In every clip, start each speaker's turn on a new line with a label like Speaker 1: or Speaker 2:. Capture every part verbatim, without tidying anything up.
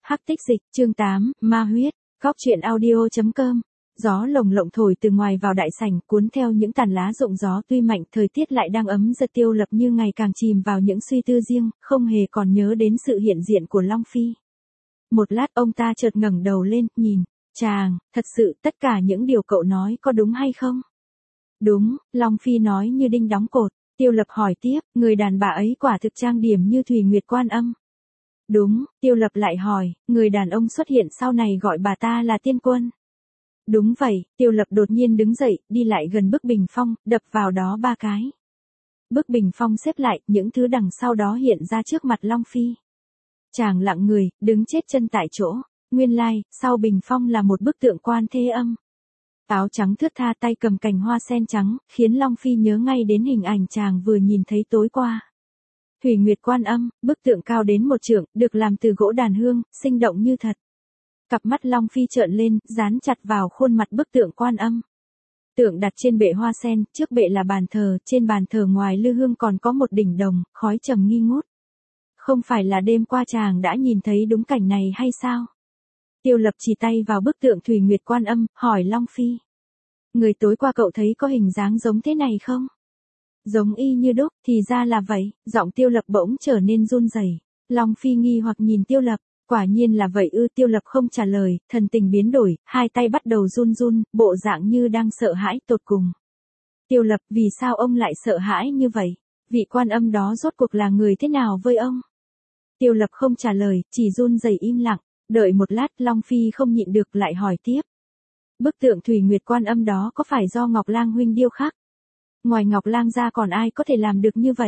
Speaker 1: Hắc tích dịch, chương tám, ma huyết, góc truyện audio chấm com. Gió lồng lộng thổi từ ngoài vào đại sảnh, cuốn theo những tàn lá rụng gió tuy mạnh, thời tiết lại đang ấm giật. Tiêu Lập như ngày càng chìm vào những suy tư riêng, không hề còn nhớ đến sự hiện diện của Long Phi. Một lát ông ta chợt ngẩng đầu lên, nhìn, chàng, thật sự tất cả những điều cậu nói có đúng hay không? Đúng, Long Phi nói như đinh đóng cột. Tiêu Lập hỏi tiếp, người đàn bà ấy quả thực trang điểm như Thủy Nguyệt Quan Âm. Đúng, Tiêu Lập lại hỏi, người đàn ông xuất hiện sau này gọi bà ta là Tiên Quân. Đúng vậy, Tiêu Lập đột nhiên đứng dậy, đi lại gần bức bình phong, đập vào đó ba cái. Bức bình phong xếp lại, những thứ đằng sau đó hiện ra trước mặt Long Phi. Chàng lặng người, đứng chết chân tại chỗ. Nguyên lai, sau bình phong là một bức tượng Quan Thế Âm. Áo trắng thướt tha, tay cầm cành hoa sen trắng, khiến Long Phi nhớ ngay đến hình ảnh chàng vừa nhìn thấy tối qua. Thủy Nguyệt Quan Âm, bức tượng cao đến một trượng, được làm từ gỗ đàn hương, sinh động như thật. Cặp mắt Long Phi trợn lên, dán chặt vào khuôn mặt bức tượng Quan Âm. Tượng đặt trên bệ hoa sen, trước bệ là bàn thờ, trên bàn thờ ngoài lư hương còn có một đỉnh đồng, khói trầm nghi ngút. Không phải là đêm qua chàng đã nhìn thấy đúng cảnh này hay sao? Tiêu Lập chỉ tay vào bức tượng Thủy Nguyệt Quan Âm, hỏi Long Phi. Người tối qua cậu thấy có hình dáng giống thế này không? Giống y như đúc, thì ra là vậy, giọng Tiêu Lập bỗng trở nên run rẩy. Long Phi nghi hoặc nhìn Tiêu Lập, quả nhiên là vậy ư? Tiêu Lập không trả lời, thần tình biến đổi, hai tay bắt đầu run run, bộ dạng như đang sợ hãi tột cùng. Tiêu Lập, vì sao ông lại sợ hãi như vậy? Vị Quan Âm đó rốt cuộc là người thế nào với ông? Tiêu Lập không trả lời, chỉ run rẩy im lặng, đợi một lát Long Phi không nhịn được lại hỏi tiếp. Bức tượng Thủy Nguyệt Quan Âm đó có phải do Ngọc Lang huynh điêu khắc? Ngoài Ngọc Lang ra còn ai có thể làm được như vậy?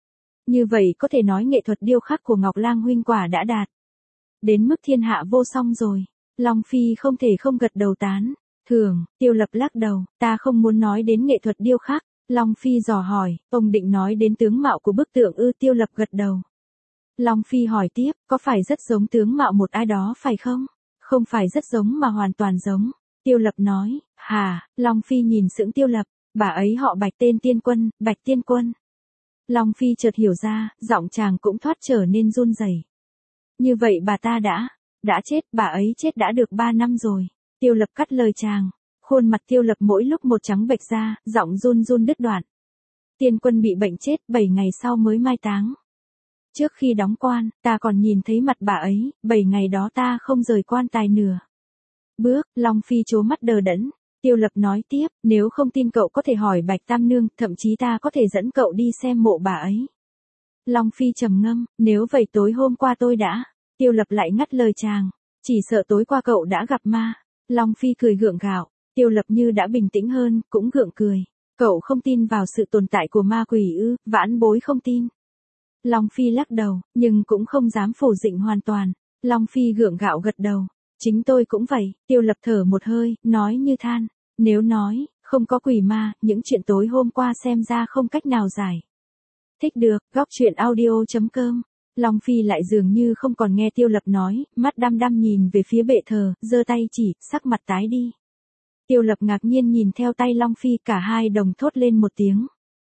Speaker 1: Như vậy có thể nói nghệ thuật điêu khắc của Ngọc Lang huynh quả đã đạt đến mức thiên hạ vô song rồi. Long Phi không thể không gật đầu tán. Thường, Tiêu Lập lắc đầu, ta không muốn nói đến nghệ thuật điêu khắc. Long Phi dò hỏi, ông định nói đến tướng mạo của bức tượng ư? Tiêu Lập gật đầu. Long Phi hỏi tiếp, có phải rất giống tướng mạo một ai đó phải không? Không phải rất giống mà hoàn toàn giống. Tiêu Lập nói, hà, Long Phi nhìn sững Tiêu Lập, bà ấy họ Bạch, tên Tiên Quân, Bạch Tiên Quân. Long Phi chợt hiểu ra, giọng chàng cũng thoát trở nên run rẩy. Như vậy bà ta đã, đã chết, bà ấy chết đã được ba năm rồi. Tiêu Lập cắt lời chàng, khuôn mặt Tiêu Lập mỗi lúc một trắng bệch ra, giọng run run đứt đoạn. Tiên Quân bị bệnh chết, bảy ngày sau mới mai táng. Trước khi đóng quan, ta còn nhìn thấy mặt bà ấy, bảy ngày đó ta không rời quan tài nửa bước. Long Phi trố mắt đờ đẫn. Tiêu Lập nói tiếp, nếu không tin cậu có thể hỏi Bạch Tam Nương, thậm chí ta có thể dẫn cậu đi xem mộ bà ấy. Long Phi trầm ngâm, nếu vậy tối hôm qua tôi đã. Tiêu Lập lại ngắt lời chàng, chỉ sợ tối qua cậu đã gặp ma. Long Phi cười gượng gạo, Tiêu Lập như đã bình tĩnh hơn, cũng gượng cười. Cậu không tin vào sự tồn tại của ma quỷ ư? Vãn bối không tin. Long Phi lắc đầu, nhưng cũng không dám phủ định hoàn toàn. Long Phi gượng gạo gật đầu. Chính tôi cũng vậy. Tiêu Lập thở một hơi, nói như than. Nếu nói, không có quỷ ma, những chuyện tối hôm qua xem ra không cách nào giải thích được. Góc truyện audio chấm com. Long Phi lại dường như không còn nghe Tiêu Lập nói, mắt đăm đăm nhìn về phía bệ thờ, giơ tay chỉ, sắc mặt tái đi. Tiêu Lập ngạc nhiên nhìn theo tay Long Phi, cả hai đồng thốt lên một tiếng.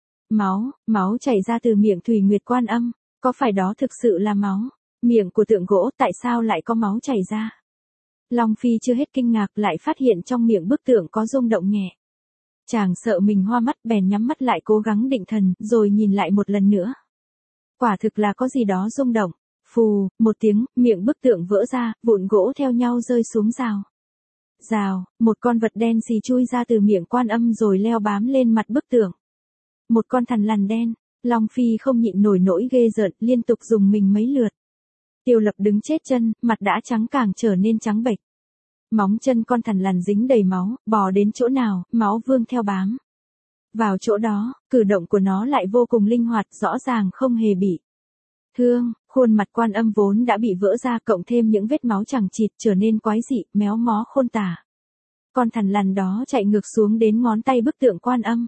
Speaker 1: Máu, máu chảy ra từ miệng Thủy Nguyệt Quan Âm, có phải đó thực sự là máu? Miệng của tượng gỗ tại sao lại có máu chảy ra? Long Phi chưa hết kinh ngạc lại phát hiện trong miệng bức tượng có rung động nhẹ. Chàng sợ mình hoa mắt bèn nhắm mắt lại cố gắng định thần, rồi nhìn lại một lần nữa. Quả thực là có gì đó rung động. Phù, một tiếng, miệng bức tượng vỡ ra, vụn gỗ theo nhau rơi xuống rào. Rào, một con vật đen xì chui ra từ miệng Quan Âm rồi leo bám lên mặt bức tượng. Một con thằn lằn đen. Long Phi không nhịn nổi nỗi ghê rợn, liên tục dùng mình mấy lượt. Tiêu Lập đứng chết chân, mặt đã trắng càng trở nên trắng bệch. Móng chân con thằn lằn dính đầy máu, bò đến chỗ nào, máu vương theo bám vào chỗ đó, cử động của nó lại vô cùng linh hoạt, rõ ràng không hề bị thương. Khuôn mặt Quan Âm vốn đã bị vỡ ra, cộng thêm những vết máu chằng chịt, trở nên quái dị, méo mó khôn tả. Con thằn lằn đó chạy ngược xuống đến ngón tay bức tượng Quan Âm.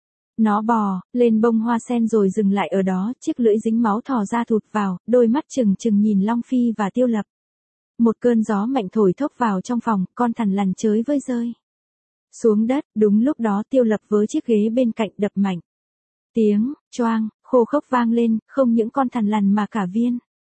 Speaker 1: Nó bò lên bông hoa sen rồi dừng lại ở đó, chiếc lưỡi dính máu thò ra thụt vào, đôi mắt trừng trừng nhìn Long Phi và Tiêu Lập. Một cơn gió mạnh thổi thốc vào trong phòng, con thằn lằn chới với rơi xuống đất. Đúng lúc đó Tiêu Lập với chiếc ghế bên cạnh đập mạnh. Tiếng choang khô khốc vang lên, không những con thằn lằn mà cả viên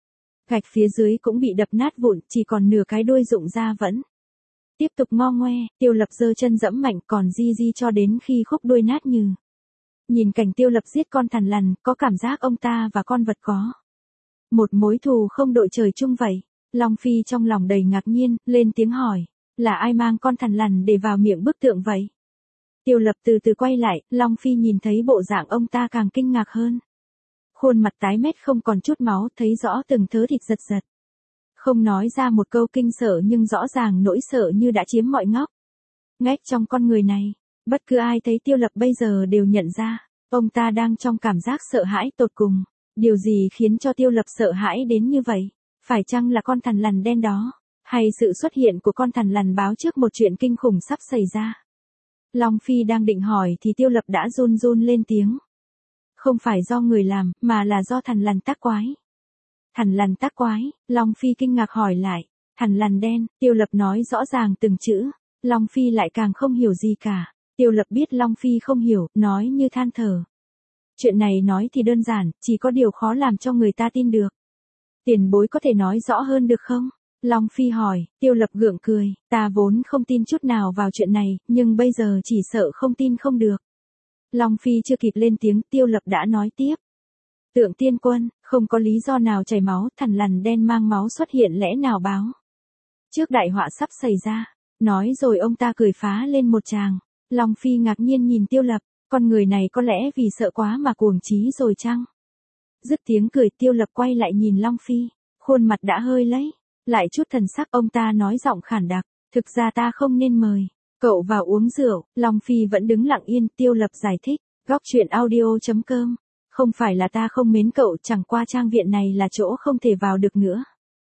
Speaker 1: Gạch phía dưới cũng bị đập nát vụn, chỉ còn nửa cái đuôi rụng ra vẫn tiếp tục ngo ngoe. Tiêu Lập giơ chân dẫm mạnh còn di di cho đến khi khúc đuôi nát nhừ. Nhìn cảnh Tiêu Lập giết con thằn lằn, có cảm giác ông ta và con vật có một mối thù không đội trời chung vậy. Long Phi trong lòng đầy ngạc nhiên, lên tiếng hỏi, là ai mang con thằn lằn để vào miệng bức tượng vậy? Tiêu Lập từ từ quay lại, Long Phi nhìn thấy bộ dạng ông ta càng kinh ngạc hơn. Khuôn mặt tái mét không còn chút máu, thấy rõ từng thớ thịt giật giật. Không nói ra một câu kinh sợ nhưng rõ ràng nỗi sợ như đã chiếm mọi ngóc ngách trong con người này. Bất cứ ai thấy Tiêu Lập bây giờ đều nhận ra, ông ta đang trong cảm giác sợ hãi tột cùng. Điều gì khiến cho Tiêu Lập sợ hãi đến như vậy? Phải chăng là con thằn lằn đen đó? Hay sự xuất hiện của con thằn lằn báo trước một chuyện kinh khủng sắp xảy ra? Long Phi đang định hỏi thì Tiêu Lập đã run run lên tiếng. Không phải do người làm, mà là do thằn lằn tác quái. Thằn lằn tác quái, Long Phi kinh ngạc hỏi lại. Thằn lằn đen, Tiêu Lập nói rõ ràng từng chữ. Long Phi lại càng không hiểu gì cả. Tiêu Lập biết Long Phi không hiểu, nói như than thở. Chuyện này nói thì đơn giản, chỉ có điều khó làm cho người ta tin được. Tiền bối có thể nói rõ hơn được không? Long Phi hỏi. Tiêu Lập gượng cười, ta vốn không tin chút nào vào chuyện này, nhưng bây giờ chỉ sợ không tin không được. Long Phi chưa kịp lên tiếng, Tiêu Lập đã nói tiếp. Tượng tiên quân, không có lý do nào chảy máu, thằn lằn đen mang máu xuất hiện lẽ nào báo trước đại họa sắp xảy ra. Nói rồi ông ta cười phá lên một tràng. Long Phi ngạc nhiên nhìn Tiêu Lập, con người này có lẽ vì sợ quá mà cuồng trí rồi chăng? Dứt tiếng cười, Tiêu Lập quay lại nhìn Long Phi, khuôn mặt đã hơi lấy lại chút thần sắc. Ông ta nói giọng khản đặc, thực ra ta không nên mời cậu vào uống rượu. Long Phi vẫn đứng lặng yên. Tiêu Lập giải thích, góc chuyện audio chấm com, không phải là ta không mến cậu, chẳng qua trang viện này là chỗ không thể vào được nữa.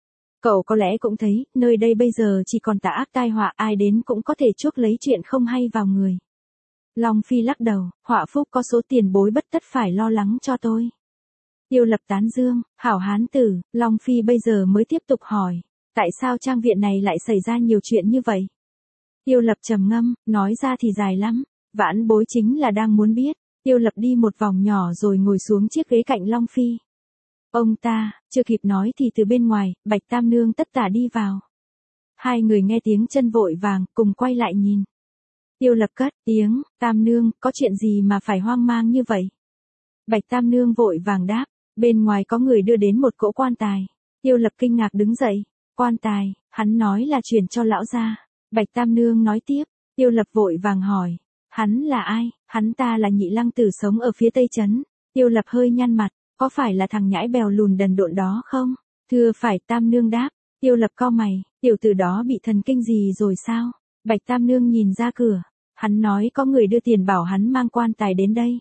Speaker 1: Cậu có lẽ cũng thấy, nơi đây bây giờ chỉ còn tà ác tai họa, ai đến cũng có thể chuốc lấy chuyện không hay vào người. Long Phi lắc đầu, họa phúc có số tiền bối bất tất phải lo lắng cho tôi. Tiêu Lập tán dương, hảo hán tử. Long Phi bây giờ mới tiếp tục hỏi, tại sao trang viện này lại xảy ra nhiều chuyện như vậy? Tiêu Lập trầm ngâm, nói ra thì dài lắm, vãn bối chính là đang muốn biết. Tiêu Lập đi một vòng nhỏ rồi ngồi xuống chiếc ghế cạnh Long Phi. Ông ta, chưa kịp nói thì từ bên ngoài, Bạch Tam Nương tất tả đi vào. Hai người nghe tiếng chân vội vàng, cùng quay lại nhìn. Tiêu Lập cất tiếng, Tam Nương, có chuyện gì mà phải hoang mang như vậy? Bạch Tam Nương vội vàng đáp, bên ngoài có người đưa đến một cỗ quan tài. Tiêu Lập kinh ngạc đứng dậy, quan tài, hắn nói là chuyển cho lão gia. Bạch Tam Nương nói tiếp. Tiêu Lập vội vàng hỏi, hắn là ai? Hắn ta là Nhị Lăng Tử sống ở phía Tây Trấn. Tiêu Lập hơi nhăn mặt, có phải là thằng nhãi bèo lùn đần độn đó không? Thưa phải. Tam Nương đáp. Tiêu Lập cau mày, tiểu tử đó bị thần kinh gì rồi sao? Bạch Tam Nương nhìn ra cửa, hắn nói có người đưa tiền bảo hắn mang quan tài đến đây.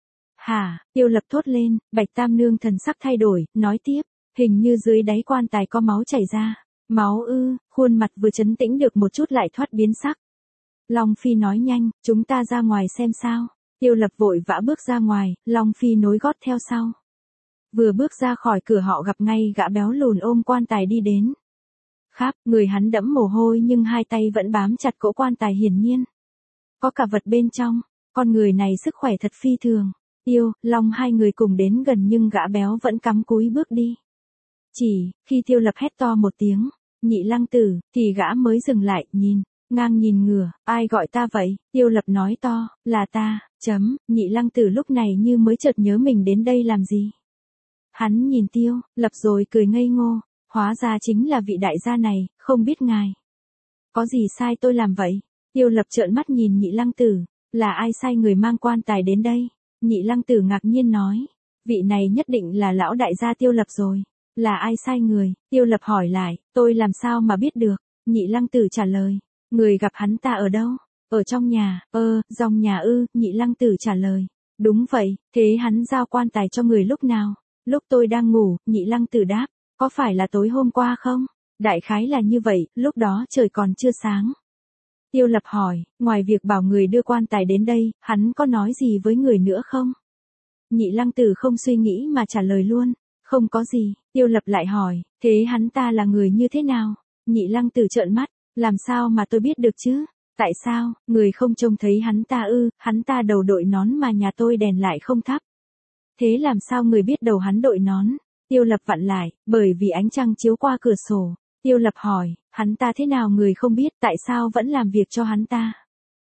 Speaker 1: Hả? Tiêu Lập thốt lên. Bạch Tam Nương thần sắc thay đổi, nói tiếp, hình như dưới đáy quan tài có máu chảy ra. Máu ư? Khuôn mặt vừa trấn tĩnh được một chút lại thoát biến sắc. Long Phi nói nhanh, chúng ta ra ngoài xem sao. Tiêu Lập vội vã bước ra ngoài, Long Phi nối gót theo sau. Vừa bước ra khỏi cửa họ gặp ngay gã béo lùn ôm quan tài đi đến. Khắp, người hắn đẫm mồ hôi nhưng hai tay vẫn bám chặt cỗ quan tài, hiển nhiên có cả vật bên trong. Con người này sức khỏe thật phi thường. Tiêu, Long hai người cùng đến gần nhưng gã béo vẫn cắm cúi bước đi. Chỉ, khi Tiêu Lập hét to một tiếng, Nhị Lăng Tử, thì gã mới dừng lại, nhìn, ngang nhìn ngửa, ai gọi ta vậy? Tiêu Lập nói to, là ta, chấm. Nhị Lăng Tử lúc này như mới chợt nhớ mình đến đây làm gì. Hắn nhìn Tiêu Lập rồi cười ngây ngô, hóa ra chính là vị đại gia này, không biết ngài có gì sai tôi làm vậy? Tiêu Lập trợn mắt nhìn Nhị Lăng Tử, là ai sai người mang quan tài đến đây? Nhị Lăng Tử ngạc nhiên nói, vị này nhất định là lão đại gia Tiêu Lập rồi. Là ai sai người? Tiêu Lập hỏi lại, tôi làm sao mà biết được? Nhị Lăng Tử trả lời, người gặp hắn ta ở đâu? Ở trong nhà. Ơ, dòng nhà ư? Nhị Lăng Tử trả lời, đúng vậy. Thế hắn giao quan tài cho người lúc nào? Lúc tôi đang ngủ. Nhị Lăng Tử đáp, có phải là tối hôm qua không? Đại khái là như vậy, lúc đó trời còn chưa sáng. Tiêu Lập hỏi, ngoài việc bảo người đưa quan tài đến đây, hắn có nói gì với người nữa không? Nhị Lăng Tử không suy nghĩ mà trả lời luôn, không có gì. Tiêu Lập lại hỏi, thế hắn ta là người như thế nào? Nhị Lăng Tử trợn mắt, làm sao mà tôi biết được chứ? Tại sao, người không trông thấy hắn ta ư? Hắn ta đầu đội nón mà nhà tôi đèn lại không thắp. Thế làm sao người biết đầu hắn đội nón? Tiêu Lập vặn lại, bởi vì ánh trăng chiếu qua cửa sổ. Tiêu Lập hỏi, hắn ta thế nào người không biết, tại sao vẫn làm việc cho hắn ta?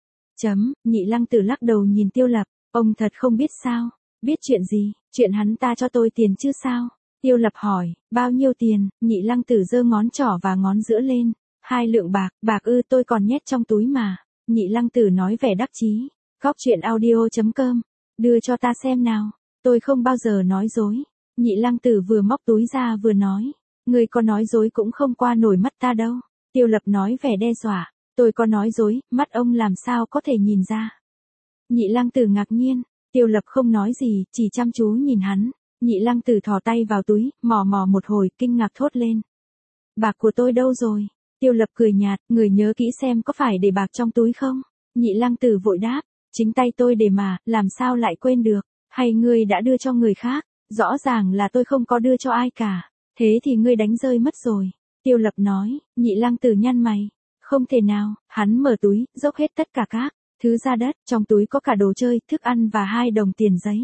Speaker 1: Chấm, Nhị Lăng Tử lắc đầu nhìn Tiêu Lập, ông thật không biết sao? Biết chuyện gì, chuyện hắn ta cho tôi tiền chứ sao? Tiêu Lập hỏi, bao nhiêu tiền? Nhị Lăng Tử giơ ngón trỏ và ngón giữa lên, hai lượng bạc, bạc ư, tôi còn nhét trong túi mà. Nhị Lăng Tử nói vẻ đắc chí. Góc truyện audio chấm com, đưa cho ta xem nào, tôi không bao giờ nói dối. Nhị Lăng Tử vừa móc túi ra vừa nói, người có nói dối cũng không qua nổi mắt ta đâu. Tiêu Lập nói vẻ đe dọa, tôi có nói dối, mắt ông làm sao có thể nhìn ra. Nhị Lăng Tử ngạc nhiên, Tiêu Lập không nói gì, chỉ chăm chú nhìn hắn. Nhị Lăng Tử thò tay vào túi, mò mò một hồi, kinh ngạc thốt lên. Bạc của tôi đâu rồi? Tiêu Lập cười nhạt, người nhớ kỹ xem có phải để bạc trong túi không? Nhị Lăng Tử vội đáp, chính tay tôi để mà, làm sao lại quên được? Hay ngươi đã đưa cho người khác? Rõ ràng là tôi không có đưa cho ai cả. Thế thì ngươi đánh rơi mất rồi. Tiêu Lập nói. Nhị Lăng Tử nhăn mày. Không thể nào. Hắn mở túi, dốc hết tất cả các thứ ra đất. Trong túi có cả đồ chơi, thức ăn và hai đồng tiền giấy.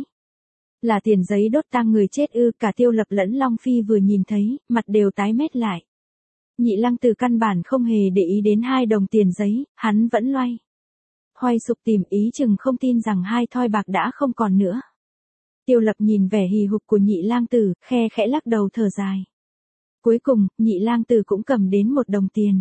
Speaker 1: Là tiền giấy đốt tang người chết ư? Cả Tiêu Lập lẫn Long Phi vừa nhìn thấy, mặt đều tái mét lại. Nhị Lăng Tử căn bản không hề để ý đến hai đồng tiền giấy, hắn vẫn loay hoay sục tìm, ý chừng không tin rằng hai thoi bạc đã không còn nữa. Tiêu Lập nhìn vẻ hì hục của Nhị Lang Tử, khe khẽ lắc đầu thở dài. Cuối cùng, Nhị Lang Tử cũng cầm đến một đồng tiền.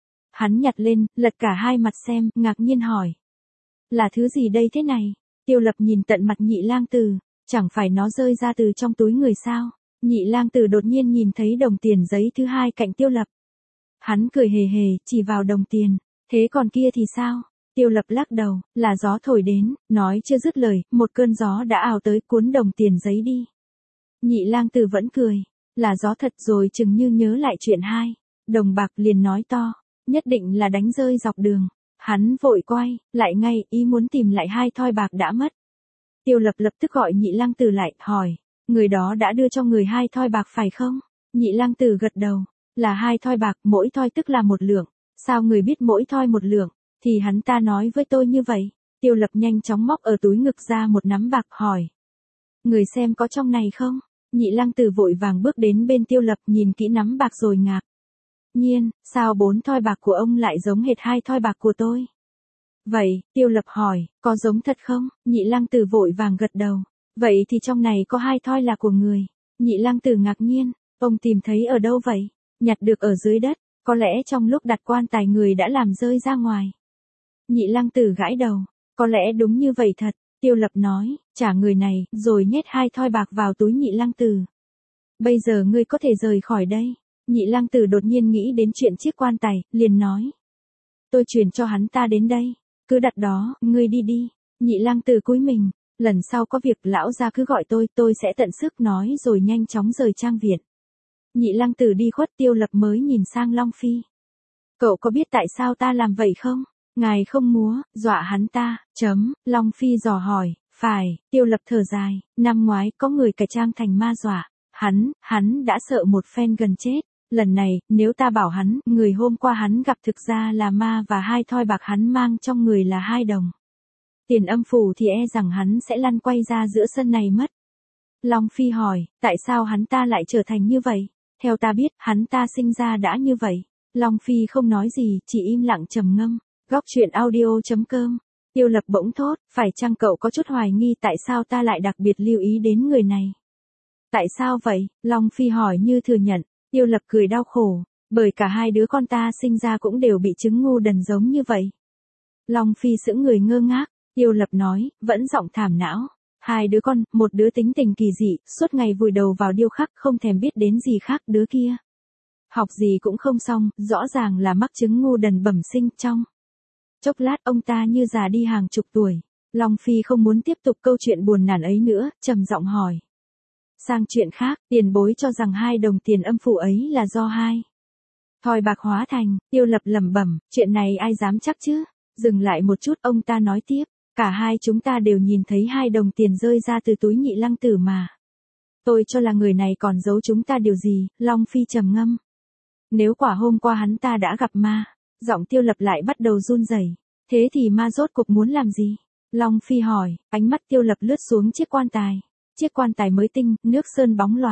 Speaker 1: Hắn nhặt lên, lật cả hai mặt xem, ngạc nhiên hỏi. Là thứ gì đây thế này? Tiêu Lập nhìn tận mặt Nhị Lang Tử, chẳng phải nó rơi ra từ trong túi người sao? Nhị Lang Tử đột nhiên nhìn thấy đồng tiền giấy thứ hai cạnh Tiêu Lập. Hắn cười hề hề, chỉ vào đồng tiền. Thế còn kia thì sao? Tiêu Lập lắc đầu, là gió thổi đến, nói chưa dứt lời, một cơn gió đã ào tới cuốn đồng tiền giấy đi. Nhị Lang Tử vẫn cười, là gió thật rồi, chừng như nhớ lại chuyện hai đồng bạc liền nói to, nhất định là đánh rơi dọc đường. Hắn vội quay lại ngay, ý muốn tìm lại hai thoi bạc đã mất. Tiêu Lập lập tức gọi Nhị Lang Tử lại, hỏi, người đó đã đưa cho người hai thoi bạc phải không? Nhị Lang Tử gật đầu, là hai thoi bạc, mỗi thoi tức là một lượng. Sao người biết mỗi thoi một lượng? Thì hắn ta nói với tôi như vậy. Tiêu Lập nhanh chóng móc ở túi ngực ra một nắm bạc, hỏi. Người xem có trong này không? Nhị Lăng Tử vội vàng bước đến bên Tiêu Lập, nhìn kỹ nắm bạc rồi ngạc nhiên, sao bốn thoi bạc của ông lại giống hệt hai thoi bạc của tôi? Vậy, Tiêu Lập hỏi, có giống thật không? Nhị Lăng Tử vội vàng gật đầu. Vậy thì trong này có hai thoi là của người. Nhị Lăng Tử ngạc nhiên, ông tìm thấy ở đâu vậy? Nhặt được ở dưới đất, có lẽ trong lúc đặt quan tài người đã làm rơi ra ngoài. Nhị Lăng Tử gãi đầu, có lẽ đúng như vậy thật. Tiêu Lập nói, trả người này, rồi nhét hai thoi bạc vào túi Nhị Lăng Tử. Bây giờ ngươi có thể rời khỏi đây. Nhị Lăng Tử đột nhiên nghĩ đến chuyện chiếc quan tài, liền nói. Tôi chuyển cho hắn ta đến đây, cứ đặt đó, ngươi đi đi. Nhị Lăng Tử cúi mình, lần sau có việc lão gia cứ gọi tôi, tôi sẽ tận sức nói rồi nhanh chóng rời trang viện. Nhị Lăng Tử đi khuất, Tiêu Lập mới nhìn sang Long Phi. Cậu có biết tại sao ta làm vậy không? Ngài không múa, dọa hắn ta, chấm, Long Phi dò hỏi, phải, Tiêu Lập thở dài, năm ngoái có người cải trang thành ma dọa, hắn, hắn đã sợ một phen gần chết, lần này, nếu ta bảo hắn, người hôm qua hắn gặp thực ra là ma và hai thoi bạc hắn mang trong người là hai đồng tiền âm phủ thì e rằng hắn sẽ lăn quay ra giữa sân này mất. Long Phi hỏi, tại sao hắn ta lại trở thành như vậy? Theo ta biết, hắn ta sinh ra đã như vậy. Long Phi không nói gì, chỉ im lặng trầm ngâm. Góc truyện audio chấm com. Tiêu Lập bỗng thốt, phải chăng cậu có chút hoài nghi tại sao ta lại đặc biệt lưu ý đến người này? Tại sao vậy? Long Phi hỏi như thừa nhận. Tiêu Lập cười đau khổ, bởi cả hai đứa con ta sinh ra cũng đều bị chứng ngu đần giống như vậy. Long Phi sững người ngơ ngác. Tiêu Lập nói, vẫn giọng thảm não. Hai đứa con, một đứa tính tình kỳ dị, suốt ngày vùi đầu vào điêu khắc, không thèm biết đến gì khác, đứa kia học gì cũng không xong, rõ ràng là mắc chứng ngu đần bẩm sinh. Trong chốc lát ông ta như già đi hàng chục tuổi. Long Phi không muốn tiếp tục câu chuyện buồn nản ấy nữa, trầm giọng hỏi. Sang chuyện khác, tiền bối cho rằng hai đồng tiền âm phủ ấy là do hai thoi bạc hóa thành. Tiêu Lập lẩm bẩm, chuyện này ai dám chắc chứ? Dừng lại một chút, ông ta nói tiếp, cả hai chúng ta đều nhìn thấy hai đồng tiền rơi ra từ túi Nhị Lăng Tử mà. Tôi cho là người này còn giấu chúng ta điều gì. Long Phi trầm ngâm. Nếu quả hôm qua hắn ta đã gặp ma. Giọng Tiêu Lập lại bắt đầu run rẩy. Thế thì ma rốt cuộc muốn làm gì? Long Phi hỏi, ánh mắt Tiêu Lập lướt xuống chiếc quan tài. Chiếc quan tài mới tinh, nước sơn bóng loáng.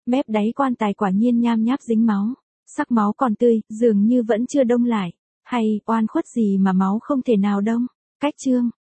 Speaker 1: Mép đáy quan tài quả nhiên nham nháp dính máu. Sắc máu còn tươi, dường như vẫn chưa đông lại. Hay, oan khuất gì mà máu không thể nào đông. Cách chương.